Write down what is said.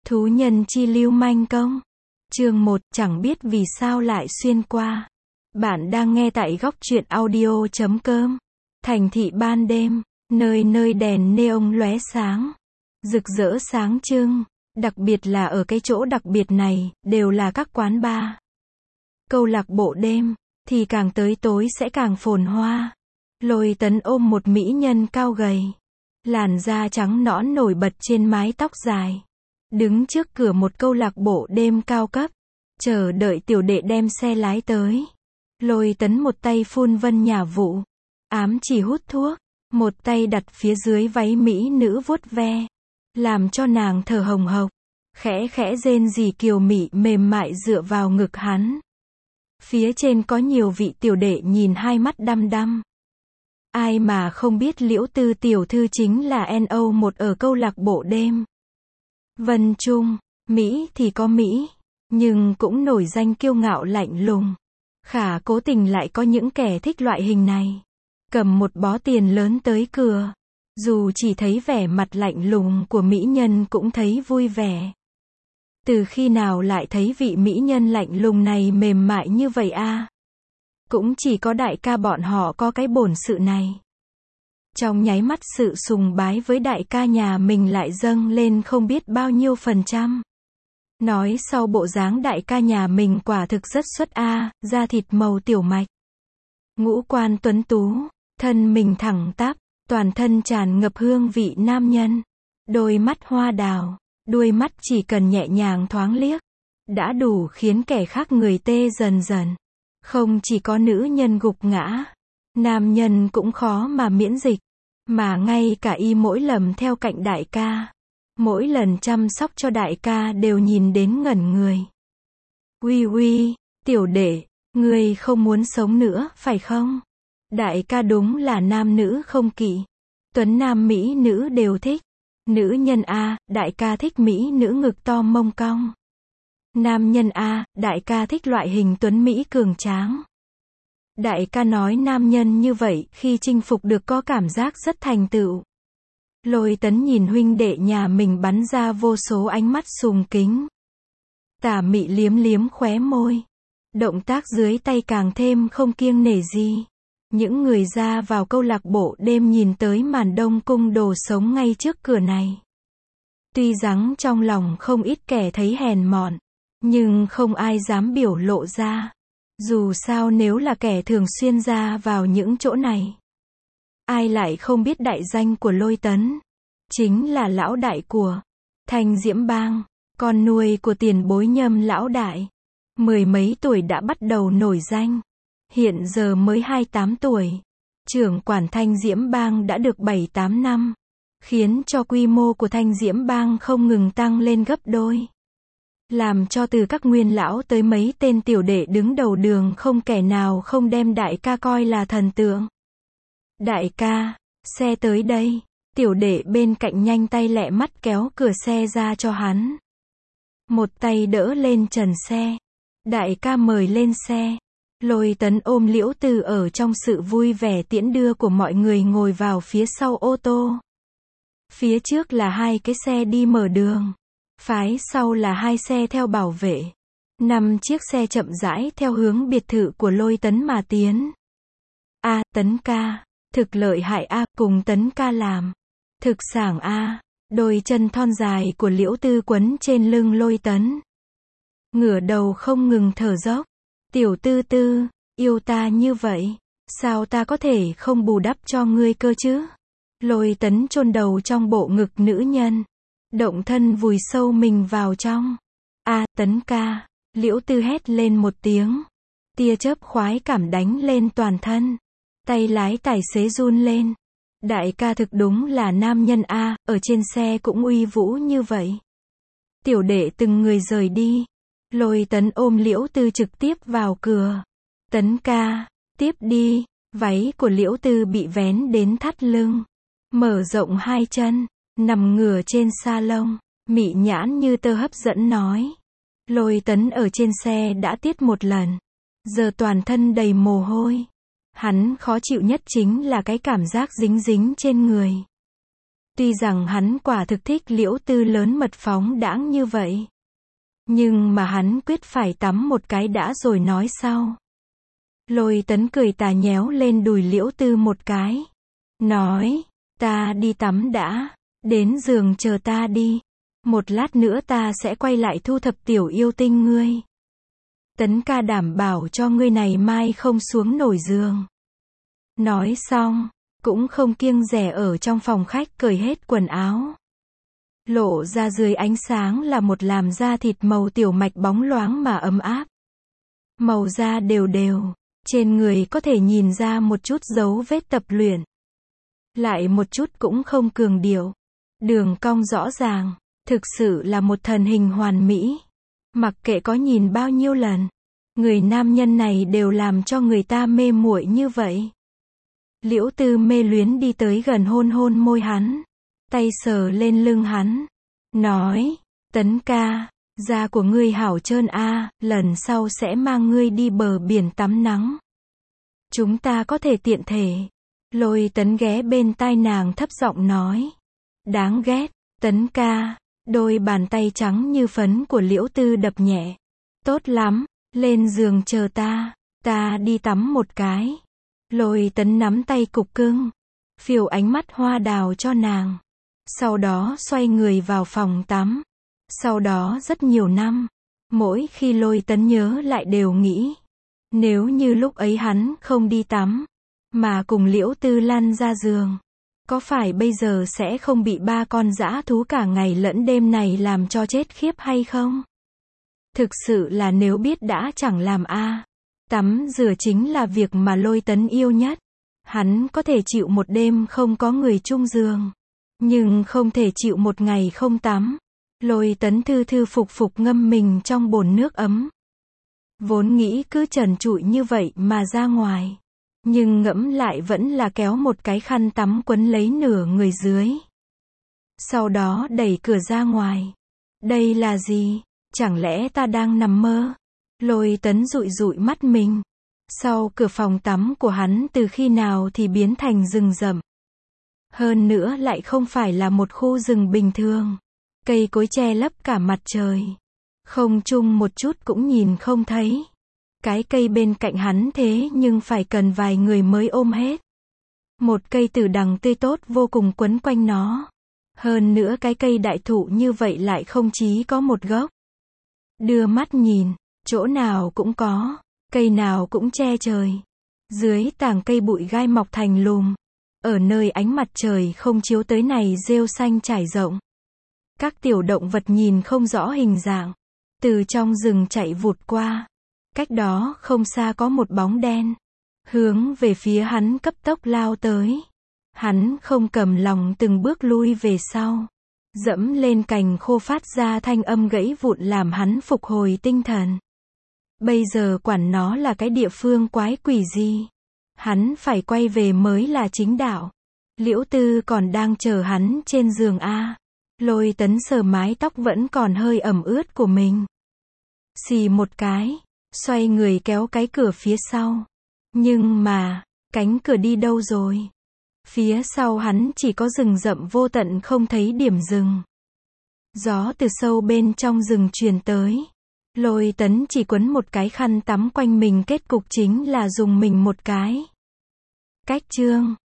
Thú nhân chi lưu manh công. Chương 1, chẳng biết vì sao lại xuyên qua. Bạn đang nghe tại góc truyện audio.com. Thành thị ban đêm, nơi nơi đèn neon lóe sáng, rực rỡ sáng trưng, đặc biệt là ở cái chỗ đặc biệt này, đều là các quán bar. Câu lạc bộ đêm, thì càng tới tối sẽ càng phồn hoa. Lôi Tấn ôm một mỹ nhân cao gầy, làn da trắng nõn nổi bật trên mái tóc dài, đứng trước cửa một câu lạc bộ đêm cao cấp, chờ đợi tiểu đệ đem xe lái tới. Lôi Tấn một tay phun vân nhả vụ, ám chỉ hút thuốc, một tay đặt phía dưới váy mỹ nữ vuốt ve, làm cho nàng thở hồng hộc, khẽ khẽ rên rỉ kiều mị mềm mại dựa vào ngực hắn. Phía trên có nhiều vị tiểu đệ nhìn hai mắt đăm đăm. Ai mà không biết Liễu Tư tiểu thư chính là NO1 ở câu lạc bộ đêm. Vân Trung, Mỹ thì có Mỹ, nhưng cũng nổi danh kiêu ngạo lạnh lùng. Khả cố tình lại có những kẻ thích loại hình này. Cầm một bó tiền lớn tới cửa. Dù chỉ thấy vẻ mặt lạnh lùng của mỹ nhân cũng thấy vui vẻ. Từ khi nào lại thấy vị mỹ nhân lạnh lùng này mềm mại như vậy a? Cũng chỉ có đại ca bọn họ có cái bổn sự này. Trong nháy mắt sự sùng bái với đại ca nhà mình lại dâng lên không biết bao nhiêu %. Nói sau bộ dáng đại ca nhà mình quả thực rất xuất a, da thịt màu tiểu mạch, ngũ quan tuấn tú, thân mình thẳng tắp, toàn thân tràn ngập hương vị nam nhân. Đôi mắt hoa đào, đuôi mắt chỉ cần nhẹ nhàng thoáng liếc, đã đủ khiến kẻ khác người tê dần dần. Không chỉ có nữ nhân gục ngã, nam nhân cũng khó mà miễn dịch, mà ngay cả y mỗi lầm theo cạnh đại ca, mỗi lần chăm sóc cho đại ca đều nhìn đến ngẩn người. Uy uy, tiểu đệ, ngươi không muốn sống nữa, phải không? Đại ca đúng là nam nữ không kỵ. Tuấn nam mỹ nữ đều thích. Nữ nhân A, đại ca thích mỹ nữ ngực to mông cong. Nam nhân A, đại ca thích loại hình tuấn mỹ cường tráng. Đại ca nói nam nhân như vậy, khi chinh phục được có cảm giác rất thành tựu. Lôi Tấn nhìn huynh đệ nhà mình bắn ra vô số ánh mắt sùng kính. Tà mị liếm liếm khóe môi. Động tác dưới tay càng thêm không kiêng nể gì. Những người ra vào câu lạc bộ đêm nhìn tới màn đông cung đồ sống ngay trước cửa này. Tuy rằng trong lòng không ít kẻ thấy hèn mọn, nhưng không ai dám biểu lộ ra. Dù sao nếu là kẻ thường xuyên ra vào những chỗ này, ai lại không biết đại danh của Lôi Tấn. Chính là lão đại của Thanh Diễm Bang, con nuôi của tiền bối Nhâm lão đại. Mười mấy tuổi đã bắt đầu nổi danh. Hiện giờ mới 28 tuổi. Trưởng quản Thanh Diễm Bang đã được 7-8 năm. Khiến cho quy mô của Thanh Diễm Bang không ngừng tăng lên gấp đôi. Làm cho từ các nguyên lão tới mấy tên tiểu đệ đứng đầu đường không kẻ nào không đem đại ca coi là thần tượng. Đại ca, xe tới đây. Tiểu đệ bên cạnh nhanh tay lẹ mắt kéo cửa xe ra cho hắn. Một tay đỡ lên trần xe. Đại ca mời lên xe. Lôi Tấn ôm Liễu Tư ở trong sự vui vẻ tiễn đưa của mọi người ngồi vào phía sau ô tô. Phía trước là hai cái xe đi mở đường. Phái sau là hai xe theo bảo vệ. 5 chiếc xe chậm rãi theo hướng biệt thự của Lôi Tấn mà tiến. A, Tấn ca, thực lợi hại a, cùng Tấn ca làm. Thực sảng a. Đôi chân thon dài của Liễu Tư quấn trên lưng Lôi Tấn. Ngửa đầu không ngừng thở dốc. Tiểu Tư Tư, yêu ta như vậy, sao ta có thể không bù đắp cho ngươi cơ chứ? Lôi Tấn chôn đầu trong bộ ngực nữ nhân, động thân vùi sâu mình vào trong. A, Tấn ca, Liễu Tư hét lên một tiếng. Tia chớp khoái cảm đánh lên toàn thân. Tay lái tài xế run lên. Đại ca thực đúng là nam nhân a, ở trên xe cũng uy vũ như vậy. Tiểu đệ từng người rời đi. Lôi Tấn ôm Liễu Tư trực tiếp vào cửa. Tấn ca, tiếp đi. Váy của Liễu Tư bị vén đến thắt lưng, mở rộng hai chân, nằm ngửa trên sa lông, mị nhãn như tơ hấp dẫn nói. Lôi Tấn ở trên xe đã tiết một lần, giờ toàn thân đầy mồ hôi. Hắn khó chịu nhất chính là cái cảm giác dính dính trên người. Tuy rằng hắn quả thực thích Liễu Tư lớn mật phóng đãng như vậy, nhưng mà hắn quyết phải tắm một cái đã rồi nói sau. Lôi Tấn cười tà nhéo lên đùi Liễu Tư một cái. Nói, ta đi tắm đã, đến giường chờ ta đi. Một lát nữa ta sẽ quay lại thu thập tiểu yêu tinh ngươi. Tấn ca đảm bảo cho ngươi này mai không xuống nổi giường. Nói xong, cũng không kiêng dè ở trong phòng khách cởi hết quần áo. Lộ ra dưới ánh sáng là một làn da thịt màu tiểu mạch bóng loáng mà ấm áp. Màu da đều đều, trên người có thể nhìn ra một chút dấu vết tập luyện. Lại một chút cũng không cường điệu. Đường cong rõ ràng, thực sự là một thần hình hoàn mỹ. Mặc kệ có nhìn bao nhiêu lần, người nam nhân này đều làm cho người ta mê muội như vậy. Liễu Tư mê luyến đi tới gần hôn hôn môi hắn, tay sờ lên lưng hắn, nói, Tấn ca, da của ngươi hảo trơn a, lần sau sẽ mang ngươi đi bờ biển tắm nắng. Chúng ta có thể tiện thể. Lôi Tấn ghé bên tai nàng thấp giọng nói, đáng ghét, Tấn ca. Đôi bàn tay trắng như phấn của Liễu Tư đập nhẹ. Tốt lắm, lên giường chờ ta đi tắm một cái. Lôi Tấn nắm tay cục cưng, phiêu ánh mắt hoa đào cho nàng. Sau đó xoay người vào phòng tắm. Sau đó rất nhiều năm, mỗi khi Lôi Tấn nhớ lại đều nghĩ, nếu như lúc ấy hắn không đi tắm, mà cùng Liễu Tư lăn ra giường, có phải bây giờ sẽ không bị ba con dã thú cả ngày lẫn đêm này làm cho chết khiếp hay không? Thực sự là nếu biết đã chẳng làm a. Tắm rửa chính là việc mà Lôi Tấn yêu nhất. Hắn có thể chịu một đêm không có người chung giường, nhưng không thể chịu một ngày không tắm. Lôi Tấn thư thư phục phục ngâm mình trong bồn nước ấm. Vốn nghĩ cứ trần trụi như vậy mà ra ngoài, nhưng ngẫm lại vẫn là kéo một cái khăn tắm quấn lấy nửa người dưới. Sau đó đẩy cửa ra ngoài. Đây là gì? Chẳng lẽ ta đang nằm mơ? Lôi Tấn dụi dụi mắt mình. Sau cửa phòng tắm của hắn từ khi nào thì biến thành rừng rậm. Hơn nữa lại không phải là một khu rừng bình thường. Cây cối che lấp cả mặt trời. Không chung một chút cũng nhìn không thấy. Cái cây bên cạnh hắn thế nhưng phải cần vài người mới ôm hết. Một cây tử đằng tươi tốt vô cùng quấn quanh nó. Hơn nữa cái cây đại thụ như vậy lại không chỉ có một gốc. Đưa mắt nhìn, chỗ nào cũng có, cây nào cũng che trời. Dưới tàng cây bụi gai mọc thành lùm. Ở nơi ánh mặt trời không chiếu tới này rêu xanh trải rộng. Các tiểu động vật nhìn không rõ hình dạng. Từ trong rừng chạy vụt qua. Cách đó không xa có một bóng đen. Hướng về phía hắn cấp tốc lao tới. Hắn không cầm lòng từng bước lui về sau. Dẫm lên cành khô phát ra thanh âm gãy vụn làm hắn phục hồi tinh thần. Bây giờ quản nó là cái địa phương quái quỷ gì. Hắn phải quay về mới là chính đạo. Liễu Tư còn đang chờ hắn trên giường a. Lôi Tấn sờ mái tóc vẫn còn hơi ẩm ướt của mình. Xì một cái, xoay người kéo cái cửa phía sau. Nhưng mà, cánh cửa đi đâu rồi? Phía sau hắn chỉ có rừng rậm vô tận không thấy điểm dừng. Gió từ sâu bên trong rừng truyền tới. Lôi Tấn chỉ quấn một cái khăn tắm quanh mình, kết cục chính là dùng mình một cái. Cách chương